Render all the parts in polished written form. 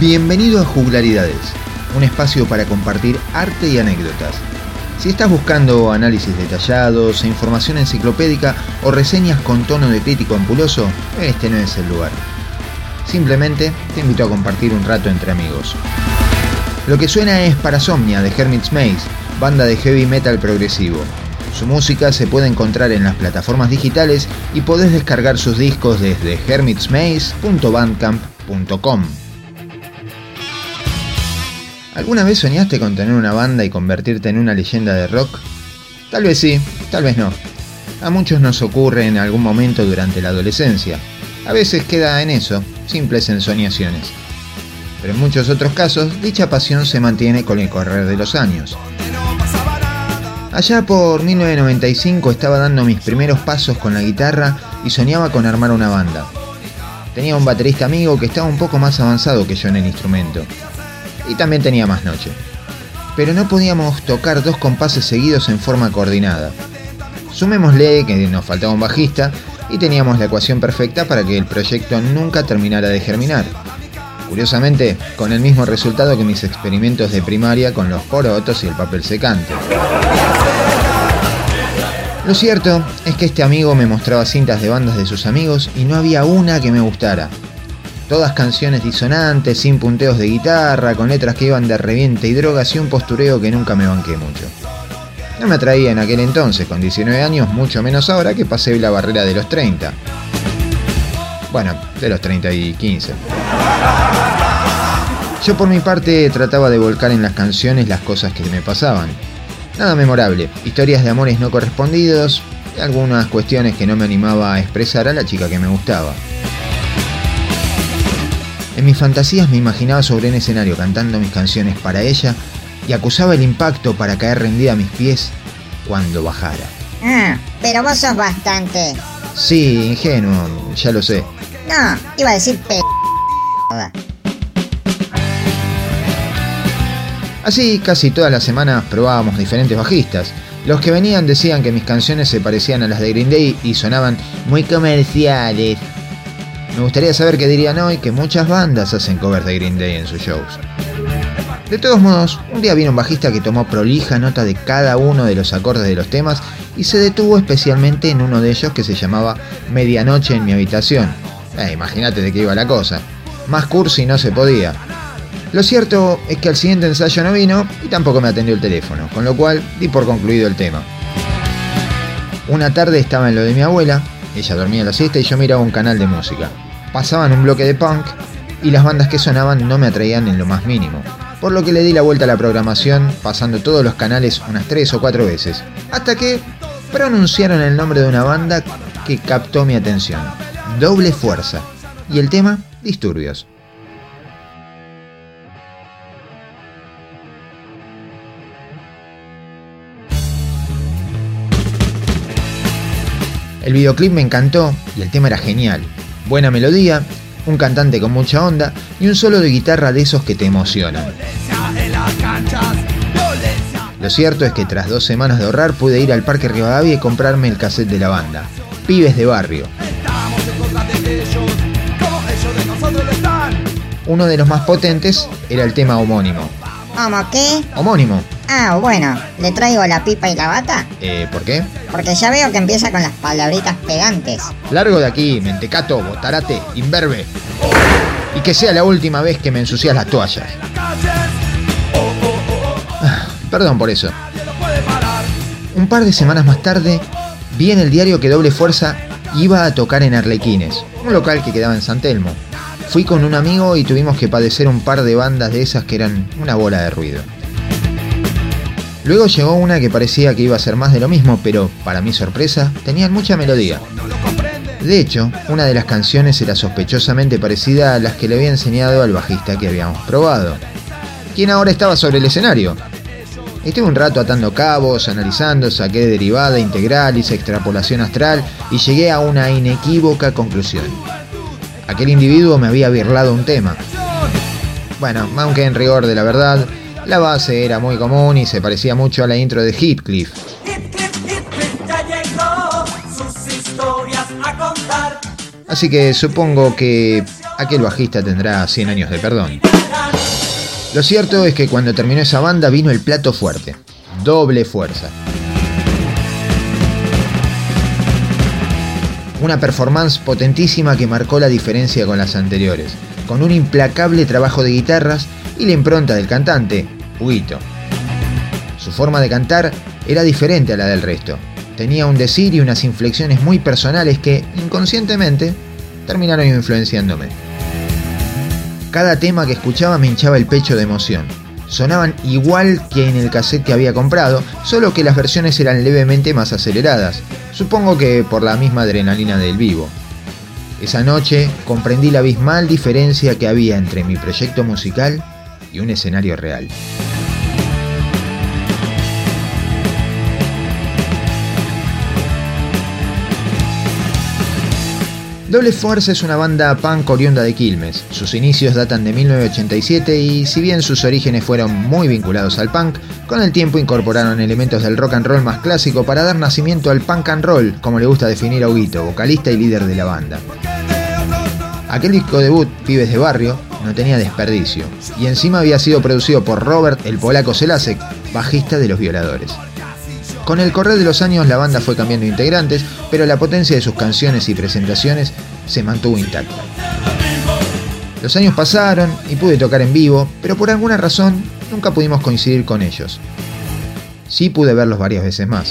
Bienvenido a Juglaridades, un espacio para compartir arte y anécdotas. Si estás buscando análisis detallados, información enciclopédica o reseñas con tono de crítico ampuloso, este no es el lugar. Simplemente te invito a compartir un rato entre amigos. Lo que suena es Parasomnia de Hermit's Maze, banda de heavy metal progresivo. Su música se puede encontrar en las plataformas digitales y podés descargar sus discos desde hermitsmaze.bandcamp.com. ¿Alguna vez soñaste con tener una banda y convertirte en una leyenda de rock? Tal vez sí, tal vez no. A muchos nos ocurre en algún momento durante la adolescencia. A veces queda en eso, simples ensoñaciones. Pero en muchos otros casos, dicha pasión se mantiene con el correr de los años. Allá por 1995 estaba dando mis primeros pasos con la guitarra y soñaba con armar una banda. Tenía un baterista amigo que estaba un poco más avanzado que yo en el instrumento. Y también tenía más noche. Pero no podíamos tocar dos compases seguidos en forma coordinada. Sumémosle que nos faltaba un bajista y teníamos la ecuación perfecta para que el proyecto nunca terminara de germinar. Curiosamente, con el mismo resultado que mis experimentos de primaria con los porotos y el papel secante. Lo cierto es que este amigo me mostraba cintas de bandas de sus amigos y no había una que me gustara. Todas canciones disonantes, sin punteos de guitarra, con letras que iban de reviente y drogas y un postureo que nunca me banqué mucho. No me atraía en aquel entonces, con 19 años, mucho menos ahora que pasé la barrera de los 30. Bueno, de los 30 y 15. Yo por mi parte trataba de volcar en las canciones las cosas que me pasaban. Nada memorable, historias de amores no correspondidos y algunas cuestiones que no me animaba a expresar a la chica que me gustaba. En mis fantasías me imaginaba sobre un escenario cantando mis canciones para ella y acusaba el impacto para caer rendida a mis pies cuando bajara. Pero vos sos bastante... Sí, ingenuo, ya lo sé. No, iba a decir Así, casi todas las semanas probábamos diferentes bajistas. Los que venían decían que mis canciones se parecían a las de Green Day y sonaban muy comerciales. Me gustaría saber qué dirían hoy que muchas bandas hacen covers de Green Day en sus shows. De todos modos, un día vino un bajista que tomó prolija nota de cada uno de los acordes de los temas y se detuvo especialmente en uno de ellos que se llamaba Medianoche en mi habitación. Imagínate de qué iba la cosa. Más cursi no se podía. Lo cierto es que al siguiente ensayo no vino y tampoco me atendió el teléfono, con lo cual di por concluido el tema. Una tarde estaba en lo de mi abuela, ella dormía la siesta y yo miraba un canal de música. Pasaban un bloque de punk y las bandas que sonaban no me atraían en lo más mínimo, por lo que le di la vuelta a la programación pasando todos los canales unas 3 o 4 veces, hasta que pronunciaron el nombre de una banda que captó mi atención, Doble Fuerza, y el tema Disturbios. El videoclip me encantó y el tema era genial. Buena melodía, un cantante con mucha onda y un solo de guitarra de esos que te emocionan. Lo cierto es que tras 2 semanas de ahorrar pude ir al Parque Rivadavia y comprarme el cassette de la banda, Pibes de Barrio. Uno de los más potentes era el tema homónimo. ¿Cómo qué? Homónimo. Ah, bueno, ¿le traigo la pipa y la bata? ¿Por qué? Porque ya veo que empieza con las palabritas pegantes. Largo de aquí, mentecato, botarate, imberbe. Y que sea la última vez que me ensucias las toallas. Perdón por eso. Un par de semanas más tarde, vi en el diario que Doble Fuerza iba a tocar en Arlequines, un local que quedaba en San Telmo. Fui con un amigo y tuvimos que padecer un par de bandas de esas que eran una bola de ruido. Luego llegó una que parecía que iba a ser más de lo mismo, pero, para mi sorpresa, tenían mucha melodía. De hecho, una de las canciones era sospechosamente parecida a las que le había enseñado al bajista que habíamos probado, quien ahora estaba sobre el escenario. Estuve un rato atando cabos, analizando, saqué derivada, integral, hice extrapolación astral y llegué a una inequívoca conclusión. Aquel individuo me había birlado un tema. Bueno, aunque en rigor de la verdad, la base era muy común y se parecía mucho a la intro de Heathcliff. Así que supongo que aquel bajista tendrá 100 años de perdón. Lo cierto es que cuando terminó esa banda vino el plato fuerte, Doble Fuerza. Una performance potentísima que marcó la diferencia con las anteriores, con un implacable trabajo de guitarras y la impronta del cantante, Huguito. Su forma de cantar era diferente a la del resto. Tenía un decir y unas inflexiones muy personales que, inconscientemente, terminaron influenciándome. Cada tema que escuchaba me hinchaba el pecho de emoción. Sonaban igual que en el cassette que había comprado, solo que las versiones eran levemente más aceleradas. Supongo que por la misma adrenalina del vivo. Esa noche comprendí la abismal diferencia que había entre mi proyecto musical y un escenario real. Doble Fuerza es una banda punk oriunda de Quilmes. Sus inicios datan de 1987 y si bien sus orígenes fueron muy vinculados al punk, con el tiempo incorporaron elementos del rock and roll más clásico para dar nacimiento al punk and roll, como le gusta definir a Huguito, vocalista y líder de la banda. Aquel disco debut, Pibes de Barrio, no tenía desperdicio, y encima había sido producido por Robert el Polaco Selasek, bajista de Los Violadores. Con el correr de los años la banda fue cambiando integrantes, pero la potencia de sus canciones y presentaciones se mantuvo intacta. Los años pasaron y pude tocar en vivo, pero por alguna razón nunca pudimos coincidir con ellos. Sí pude verlos varias veces más.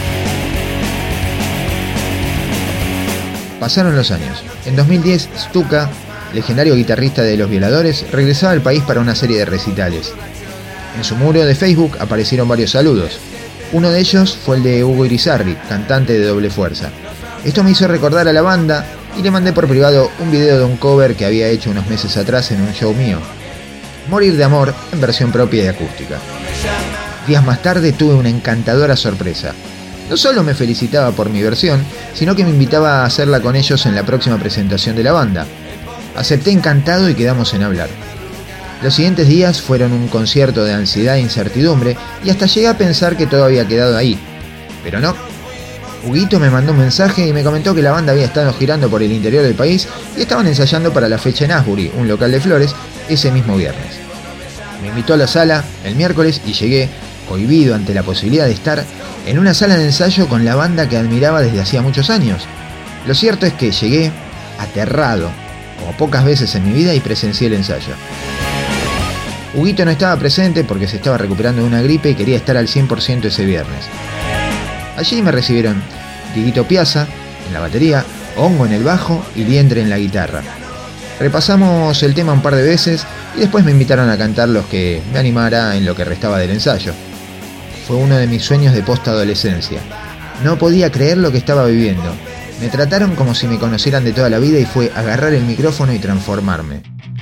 Pasaron los años. En 2010, Stuka, legendario guitarrista de Los Violadores, regresaba al país para una serie de recitales. En su muro de Facebook aparecieron varios saludos. Uno de ellos fue el de Hugo Irizarry, cantante de Doble Fuerza. Esto me hizo recordar a la banda y le mandé por privado un video de un cover que había hecho unos meses atrás en un show mío. Morir de Amor en versión propia y acústica. Días más tarde tuve una encantadora sorpresa. No solo me felicitaba por mi versión, sino que me invitaba a hacerla con ellos en la próxima presentación de la banda. Acepté encantado y quedamos en hablar. Los siguientes días fueron un concierto de ansiedad e incertidumbre y hasta llegué a pensar que todo había quedado ahí. Pero no. Huguito me mandó un mensaje y me comentó que la banda había estado girando por el interior del país y estaban ensayando para la fecha en Asbury, un local de Flores, ese mismo viernes. Me invitó a la sala el miércoles y llegué, cohibido ante la posibilidad de estar en una sala de ensayo con la banda que admiraba desde hacía muchos años. Lo cierto es que llegué aterrado, como pocas veces en mi vida, y presencié el ensayo. Huguito no estaba presente porque se estaba recuperando de una gripe y quería estar al 100% ese viernes. Allí me recibieron Dieguito Piazza en la batería, Hongo en el bajo y Liendre en la guitarra. Repasamos el tema un par de veces y después me invitaron a cantar los que me animara en lo que restaba del ensayo. Fue uno de mis sueños de post-adolescencia. No podía creer lo que estaba viviendo. Me trataron como si me conocieran de toda la vida y fue agarrar el micrófono y transformarme.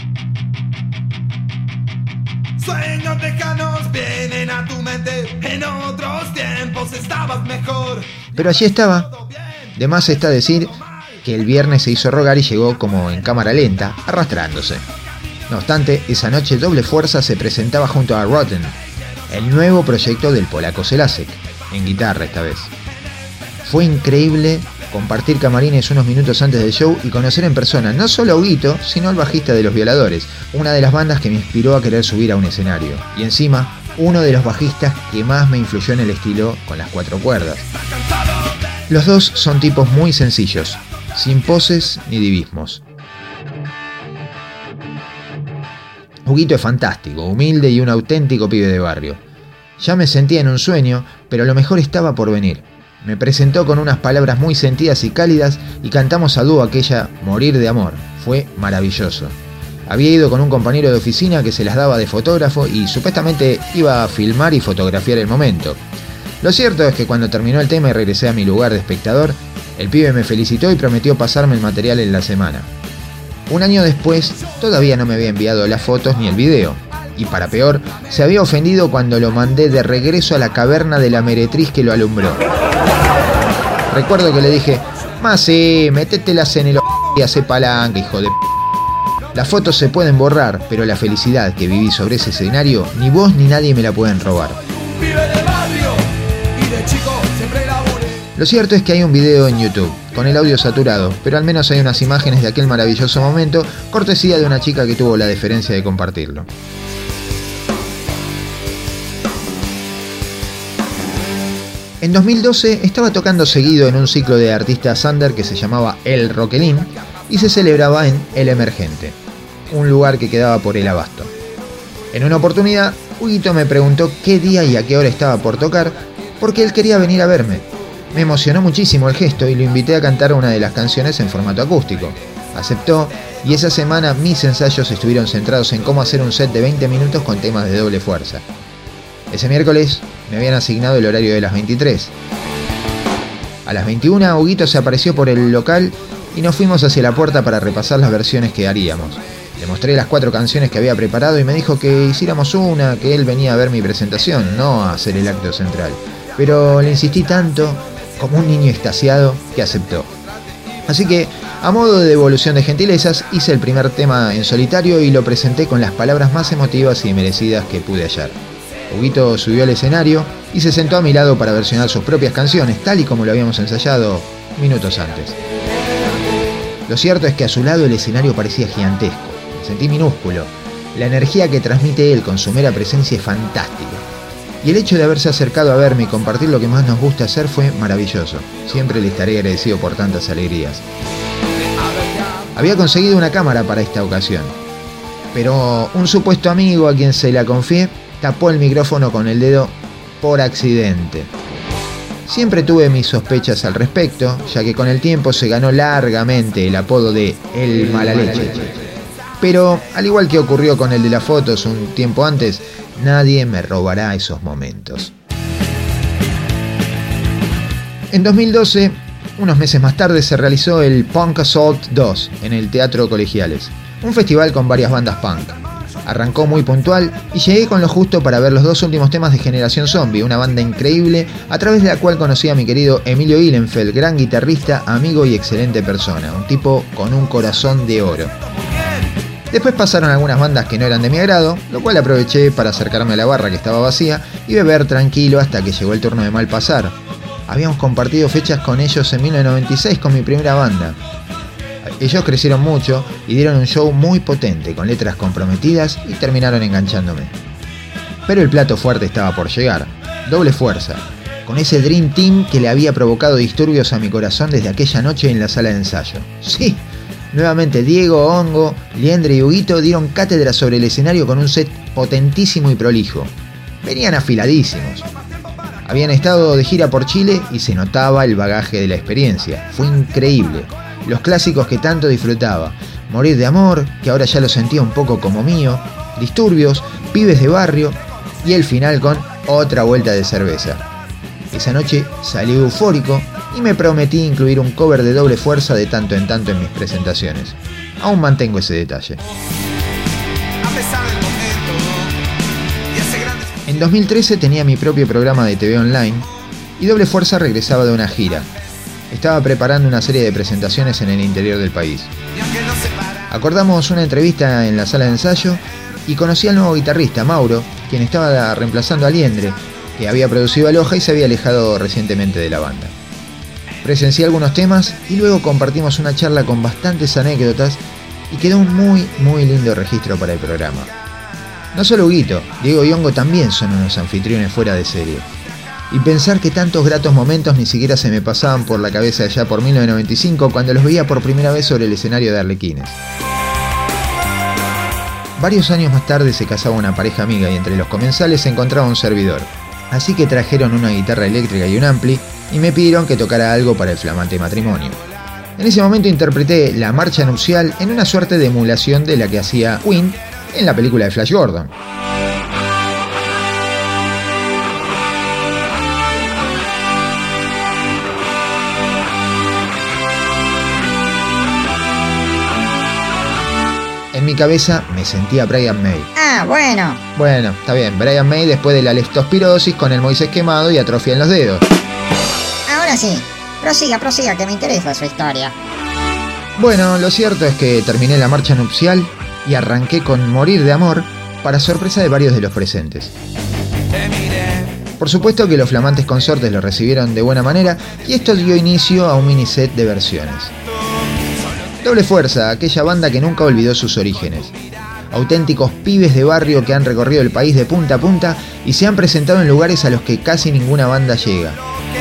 Sueños lejanos vienen a tu mente, en otros tiempos estabas mejor. Pero allí estaba. De más está decir que el viernes se hizo rogar y llegó como en cámara lenta, arrastrándose. No obstante, esa noche Doble Fuerza se presentaba junto a Rotten, el nuevo proyecto del Polaco Selasek, en guitarra esta vez. Fue increíble compartir camarines unos minutos antes del show y conocer en persona no solo a Huguito, sino al bajista de Los Violadores, una de las bandas que me inspiró a querer subir a un escenario. Y encima, uno de los bajistas que más me influyó en el estilo con las 4 cuerdas. Los dos son tipos muy sencillos, sin poses ni divismos. Huguito es fantástico, humilde y un auténtico pibe de barrio. Ya me sentía en un sueño, pero lo mejor estaba por venir. Me presentó con unas palabras muy sentidas y cálidas y cantamos a dúo aquella Morir de Amor. Fue maravilloso. Había ido con un compañero de oficina que se las daba de fotógrafo y supuestamente iba a filmar y fotografiar el momento. Lo cierto es que cuando terminó el tema y regresé a mi lugar de espectador, el pibe me felicitó y prometió pasarme el material en la semana. Un año después, todavía no me había enviado las fotos ni el video. Y para peor, se había ofendido cuando lo mandé de regreso a la caverna de la meretriz que lo alumbró. Recuerdo que le dije, más sí, métetelas en el y hace palanca, hijo de p***. Las fotos se pueden borrar, pero la felicidad que viví sobre ese escenario, ni vos ni nadie me la pueden robar. Lo cierto es que hay un video en YouTube, con el audio saturado, pero al menos hay unas imágenes de aquel maravilloso momento, cortesía de una chica que tuvo la deferencia de compartirlo. En 2012 estaba tocando seguido en un ciclo de artistas under que se llamaba El Roquelín y se celebraba en El Emergente, un lugar que quedaba por el Abasto. En una oportunidad, Huguito me preguntó qué día y a qué hora estaba por tocar porque él quería venir a verme. Me emocionó muchísimo el gesto y lo invité a cantar una de las canciones en formato acústico. Aceptó y esa semana mis ensayos estuvieron centrados en cómo hacer un set de 20 minutos con temas de doble fuerza. Ese miércoles me habían asignado el horario de las 23. A las 21 Huguito se apareció por el local y nos fuimos hacia la puerta para repasar las versiones que haríamos. Le mostré las 4 canciones que había preparado y me dijo que hiciéramos una, que él venía a ver mi presentación, no a hacer el acto central. Pero le insistí tanto, como un niño extasiado, que aceptó. Así que, a modo de devolución de gentilezas, hice el primer tema en solitario y lo presenté con las palabras más emotivas y merecidas que pude hallar. Huguito subió al escenario y se sentó a mi lado para versionar sus propias canciones, tal y como lo habíamos ensayado minutos antes. Lo cierto es que a su lado el escenario parecía gigantesco. Me sentí minúsculo. La energía que transmite él con su mera presencia es fantástica. Y el hecho de haberse acercado a verme y compartir lo que más nos gusta hacer fue maravilloso. Siempre le estaré agradecido por tantas alegrías. Había conseguido una cámara para esta ocasión, pero un supuesto amigo a quien se la confié tapó el micrófono con el dedo por accidente. Siempre tuve mis sospechas al respecto, ya que con el tiempo se ganó largamente el apodo de El Malaleche. Pero, al igual que ocurrió con el de las fotos un tiempo antes, nadie me robará esos momentos. En 2012, unos meses más tarde, se realizó el Punk Assault 2 en el Teatro Colegiales, un festival con varias bandas punk. Arrancó muy puntual y llegué con lo justo para ver los 2 últimos temas de Generación Zombie, una banda increíble a través de la cual conocí a mi querido Emilio Ihlenfeld, gran guitarrista, amigo y excelente persona, un tipo con un corazón de oro. Después pasaron algunas bandas que no eran de mi agrado, lo cual aproveché para acercarme a la barra que estaba vacía y beber tranquilo hasta que llegó el turno de Malpasar. Habíamos compartido fechas con ellos en 1996 con mi primera banda. Ellos crecieron mucho y dieron un show muy potente, con letras comprometidas y terminaron enganchándome. Pero el plato fuerte estaba por llegar, Doble Fuerza, con ese Dream Team que le había provocado disturbios a mi corazón desde aquella noche en la sala de ensayo. Sí, nuevamente Diego, Hongo, Liendre y Huguito dieron cátedra sobre el escenario con un set potentísimo y prolijo. Venían afiladísimos. Habían estado de gira por Chile y se notaba el bagaje de la experiencia. Fue increíble. Los clásicos que tanto disfrutaba, Morir de Amor, que ahora ya lo sentía un poco como mío, Disturbios, Pibes de Barrio y el final con Otra Vuelta de Cerveza. Esa noche salí eufórico y me prometí incluir un cover de Doble Fuerza de tanto en tanto en mis presentaciones. Aún mantengo ese detalle. En 2013 tenía mi propio programa de TV online y Doble Fuerza regresaba de una gira. Estaba preparando una serie de presentaciones en el interior del país. Acordamos una entrevista en la sala de ensayo y conocí al nuevo guitarrista, Mauro, quien estaba reemplazando a Liendre, que había producido a Loja y se había alejado recientemente de la banda. Presencié algunos temas y luego compartimos una charla con bastantes anécdotas y quedó un muy lindo registro para el programa. No solo Huguito, Diego y Hongo también son unos anfitriones fuera de serie. Y pensar que tantos gratos momentos ni siquiera se me pasaban por la cabeza allá por 1995 cuando los veía por primera vez sobre el escenario de Arlequines. Varios años más tarde se casaba una pareja amiga y entre los comensales se encontraba un servidor. Así que trajeron una guitarra eléctrica y un ampli y me pidieron que tocara algo para el flamante matrimonio. En ese momento interpreté la marcha nupcial en una suerte de emulación de la que hacía Queen en la película de Flash Gordon. En mi cabeza me sentía Brian May. Ah, bueno. Bueno, está bien, Brian May después de la leptospirosis con el Moisés quemado y atrofia en los dedos. Ahora sí, prosiga, que me interesa su historia. Bueno, lo cierto es que terminé la marcha nupcial y arranqué con Morir de Amor para sorpresa de varios de los presentes. Por supuesto que los flamantes consortes lo recibieron de buena manera y esto dio inicio a un mini set de versiones. Doble Fuerza, aquella banda que nunca olvidó sus orígenes. Auténticos pibes de barrio que han recorrido el país de punta a punta y se han presentado en lugares a los que casi ninguna banda llega.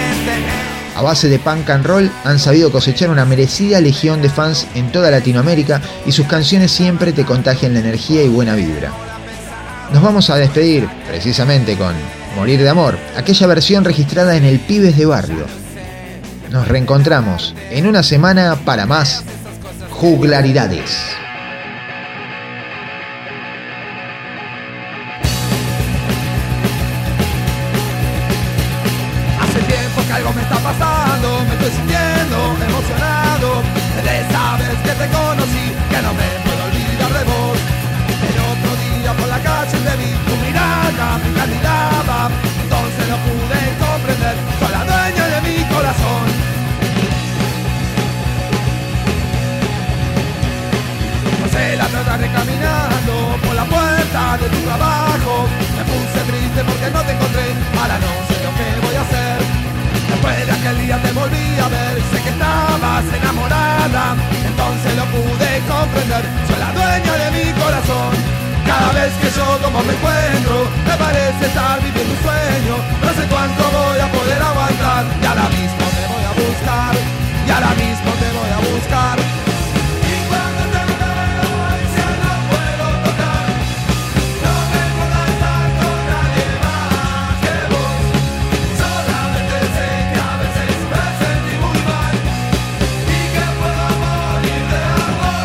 A base de punk and roll han sabido cosechar una merecida legión de fans en toda Latinoamérica y sus canciones siempre te contagian la energía y buena vibra. Nos vamos a despedir precisamente con Morir de Amor, aquella versión registrada en el Pibes de Barrio. Nos reencontramos en una semana para más juglaridades. Algo me está pasando, me estoy sintiendo emocionado. Desde esa vez que te conocí, que no me puedo olvidar de vos. El otro día por la calle te vi, tu mirada me candidaba. Entonces lo pude comprender, soy la dueña de mi corazón. Pasé la tarde caminando por la puerta de tu trabajo. Me puse triste porque no te encontré, ahora no sé lo que voy a hacer. Después de aquel día te volví a ver, sé que estabas enamorada, entonces lo pude comprender, soy la dueña de mi corazón. Cada vez que yo como me encuentro, me parece estar viviendo un sueño, no sé cuánto voy a poder aguantar, y ahora mismo te voy a buscar, y ahora mismo te voy a buscar. Y cuando te veo, ya no puedo tocar, no me puedo estar con nadie más que vos, solamente sé que a veces me sentí muy mal y que puedo morir de amor.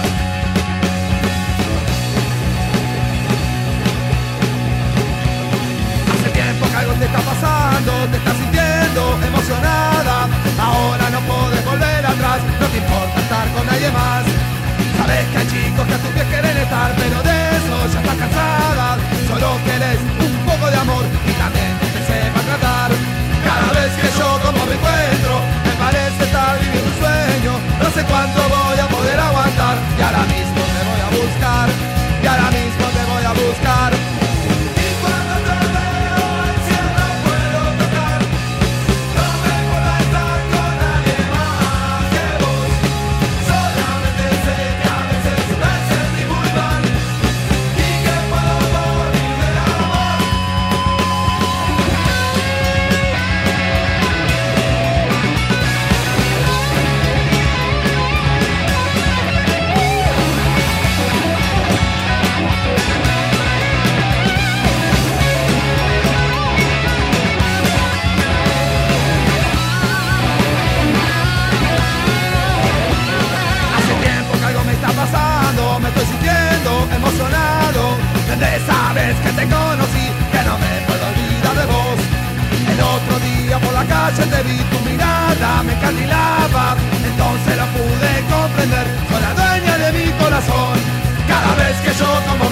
Hace tiempo que algo te está pasando, te estás sintiendo emocionada, ahora no podés volver atrás, no te importa estar con nadie más. Sabes que hay chicos que a tus pies quieren estar, pero de eso ya estás cansada, solo querés un poco de amor y también que te sepa tratar. Cada vez que yo como me encuentro, me parece estar viviendo un sueño, no sé cuánto voy a poder aguantar, y ahora mismo te voy a buscar, y ahora mismo te voy a buscar. Y cuando te veo, el cielo no puedo tocar, no me puedo estar con nadie más que vos, solamente sé que a veces me sentí muy mal y que puedo morir de amor. Hace tiempo que algo me está pasando, me estoy sintiendo emocionado. Desde esa vez que te conocí, que no me puedo olvidar de vos. El otro día por la calle te vi, tu mirada me encandilaba, entonces lo pude comprender, soy la dueña de mi corazón. Cada vez que yo como